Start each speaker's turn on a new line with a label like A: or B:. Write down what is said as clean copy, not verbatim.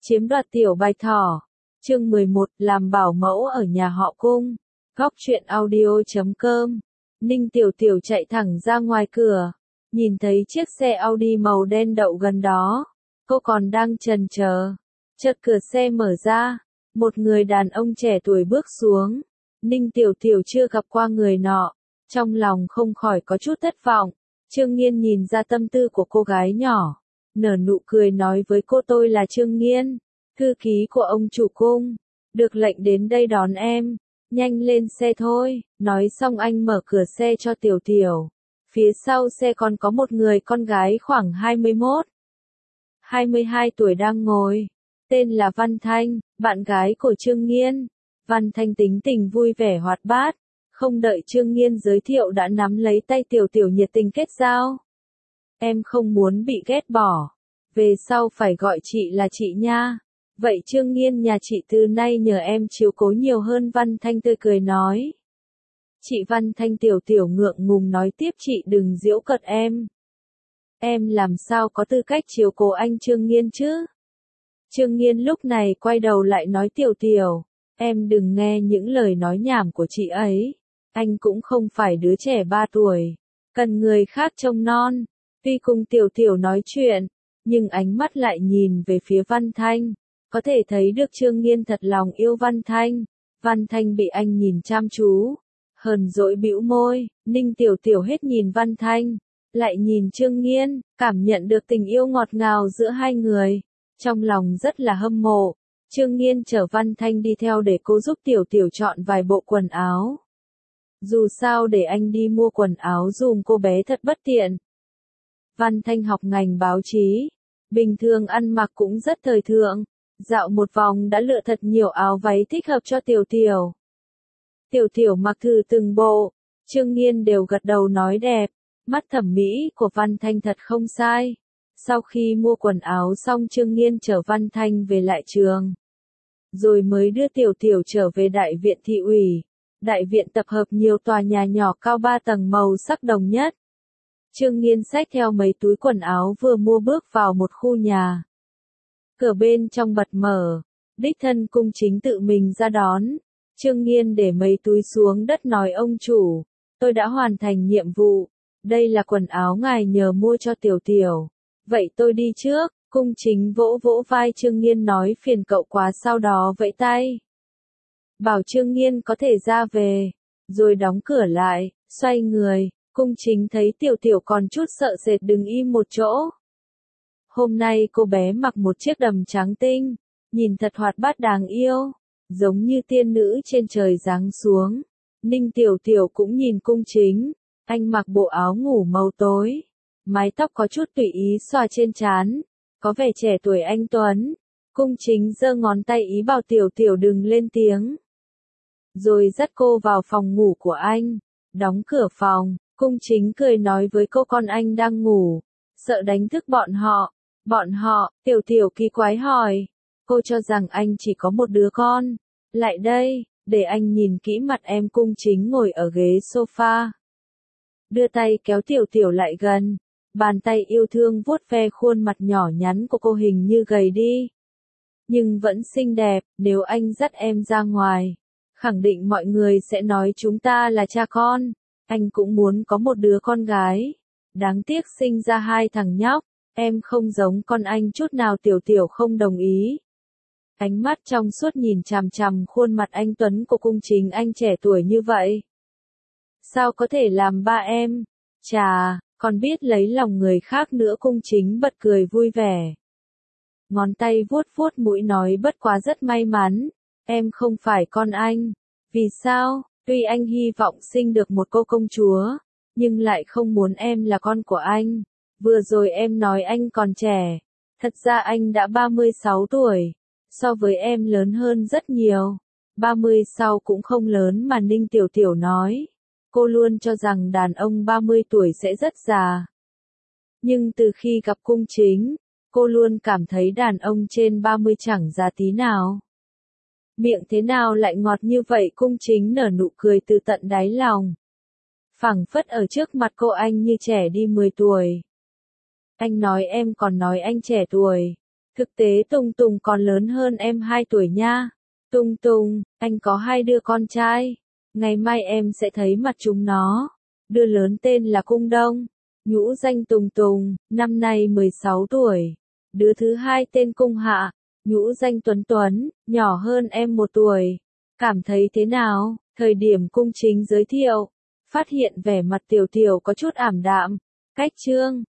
A: Chiếm đoạt tiểu bạch thỏ. Chương 11, làm bảo mẫu ở nhà họ Cung. Góc truyện audio.com. Ninh Tiểu Tiểu chạy thẳng ra ngoài cửa, nhìn thấy chiếc xe Audi màu đen đậu gần đó. Cô còn đang chần chờ, chợt cửa xe mở ra, một người đàn ông trẻ tuổi bước xuống. Ninh Tiểu Tiểu chưa gặp qua người nọ, trong lòng không khỏi có chút thất vọng. Trương Nghiên nhìn ra tâm tư của cô gái nhỏ, nở nụ cười nói với cô: tôi là Trương Nghiên, thư ký của ông chủ Cung, được lệnh đến đây đón em, nhanh lên xe thôi. Nói xong anh mở cửa xe cho Tiểu Tiểu. Phía sau xe còn có một người con gái khoảng 21, 22 tuổi đang ngồi, tên là Văn Thanh, bạn gái của Trương Nghiên. Văn Thanh tính tình vui vẻ hoạt bát, không đợi Trương Nghiên giới thiệu đã nắm lấy tay Tiểu Tiểu nhiệt tình kết giao. Em không muốn bị ghét bỏ, về sau phải gọi chị là chị nha. Vậy Trương Nghiên nhà chị từ nay nhờ em chiếu cố nhiều hơn. Văn Thanh tươi cười nói. Chị Văn Thanh. Tiểu Tiểu ngượng ngùng nói tiếp: chị đừng giễu cợt em. Em làm sao có tư cách chiếu cố anh Trương Nghiên chứ? Trương Nghiên lúc này quay đầu lại nói: Tiểu Tiểu, em đừng nghe những lời nói nhảm của chị ấy. Anh cũng không phải đứa trẻ 3 tuổi, cần người khác trông non. Tuy cùng Tiểu Tiểu nói chuyện, nhưng ánh mắt lại nhìn về phía Văn Thanh. Có thể thấy được Trương Nghiên thật lòng yêu Văn Thanh. Văn Thanh bị anh nhìn chăm chú, hờn dỗi bĩu môi. Ninh Tiểu Tiểu hết nhìn Văn Thanh, lại nhìn Trương Nghiên, cảm nhận được tình yêu ngọt ngào giữa hai người, trong lòng rất là hâm mộ. Trương Nghiên chở Văn Thanh đi theo để cô giúp Tiểu Tiểu chọn vài bộ quần áo. Dù sao để anh đi mua quần áo dùm cô bé thật bất tiện. Văn Thanh học ngành báo chí, bình thường ăn mặc cũng rất thời thượng. Dạo một vòng đã lựa thật nhiều áo váy thích hợp cho Tiểu Tiểu. Tiểu Tiểu mặc thử từng bộ, Trương Nghiên đều gật đầu nói đẹp. Mắt thẩm mỹ của Văn Thanh thật không sai. Sau khi mua quần áo xong, Trương Nghiên chở Văn Thanh về lại trường, rồi mới đưa Tiểu Tiểu trở về đại viện thị ủy. Đại viện tập hợp nhiều tòa nhà nhỏ cao 3 tầng màu sắc đồng nhất. Trương Nghiên xách theo mấy túi quần áo vừa mua bước vào một khu nhà. Cửa bên trong bật mở, đích thân Cung Chính tự mình ra đón. Trương Nghiên để mấy túi xuống đất nói: ông chủ, tôi đã hoàn thành nhiệm vụ. Đây là quần áo ngài nhờ mua cho Tiểu Tiểu. Vậy tôi đi trước. Cung Chính vỗ vỗ vai Trương Nghiên nói: phiền cậu quá. Sau đó vẫy tay, bảo Trương Nghiên có thể ra về, rồi đóng cửa lại, xoay người. Cung Chính thấy Tiểu Tiểu còn chút sợ sệt đứng im một chỗ. Hôm nay cô bé mặc một chiếc đầm trắng tinh, nhìn thật hoạt bát đáng yêu, giống như tiên nữ trên trời giáng xuống. Ninh Tiểu Tiểu cũng nhìn Cung Chính, anh mặc bộ áo ngủ màu tối, mái tóc có chút tùy ý xõa trên trán, có vẻ trẻ tuổi anh tuấn. Cung Chính giơ ngón tay ý bảo Tiểu Tiểu đừng lên tiếng, rồi dắt cô vào phòng ngủ của anh. Đóng cửa phòng, Cung Chính cười nói với cô: con anh đang ngủ, sợ đánh thức bọn họ. Bọn họ? Tiểu Tiểu kỳ quái hỏi. Cô cho rằng anh chỉ có một đứa con. Lại đây, để anh nhìn kỹ mặt em. Cung Chính ngồi ở ghế sofa, đưa tay kéo Tiểu Tiểu lại gần, bàn tay yêu thương vuốt ve khuôn mặt nhỏ nhắn của cô. Hình như gầy đi, nhưng vẫn xinh đẹp. Nếu anh dắt em ra ngoài, khẳng định mọi người sẽ nói chúng ta là cha con. Anh cũng muốn có một đứa con gái, đáng tiếc sinh ra 2 thằng nhóc. Em không giống con anh chút nào. Tiểu Tiểu không đồng ý, ánh mắt trong suốt nhìn chằm chằm khuôn mặt anh tuấn của Cung Chính. Anh trẻ tuổi như vậy, sao có thể làm ba em? Chà, còn biết lấy lòng người khác nữa. Cung Chính bật cười vui vẻ, ngón tay vuốt vuốt mũi nói: bất quá rất may mắn, em không phải con anh. Vì sao? Tuy anh hy vọng sinh được một cô công chúa, nhưng lại không muốn em là con của anh. Vừa rồi em nói anh còn trẻ, thật ra anh đã 36 tuổi, so với em lớn hơn rất nhiều. 30 sau cũng không lớn mà. Ninh Tiểu Tiểu nói, cô luôn cho rằng đàn ông 30 tuổi sẽ rất già. Nhưng từ khi gặp Cung Chính, cô luôn cảm thấy đàn ông trên 30 chẳng già tí nào. Miệng thế nào lại ngọt như vậy? Cung Chính nở nụ cười từ tận đáy lòng, phảng phất ở trước mặt cô anh như trẻ đi 10 tuổi. Anh nói em còn nói anh trẻ tuổi. Thực tế Tùng Tùng còn lớn hơn em 2 tuổi nha. Tùng Tùng, anh có 2 đứa con trai. Ngày mai em sẽ thấy mặt chúng nó. Đứa lớn tên là Cung Đông, nhũ danh Tùng Tùng, năm nay 16 tuổi. Đứa thứ hai tên Cung Hạ, nhũ danh Tuấn Tuấn, nhỏ hơn em 1 tuổi. Cảm thấy thế nào? Thời điểm Cung Chính giới thiệu, phát hiện vẻ mặt Tiểu Tiểu có chút ảm đạm. Cách chương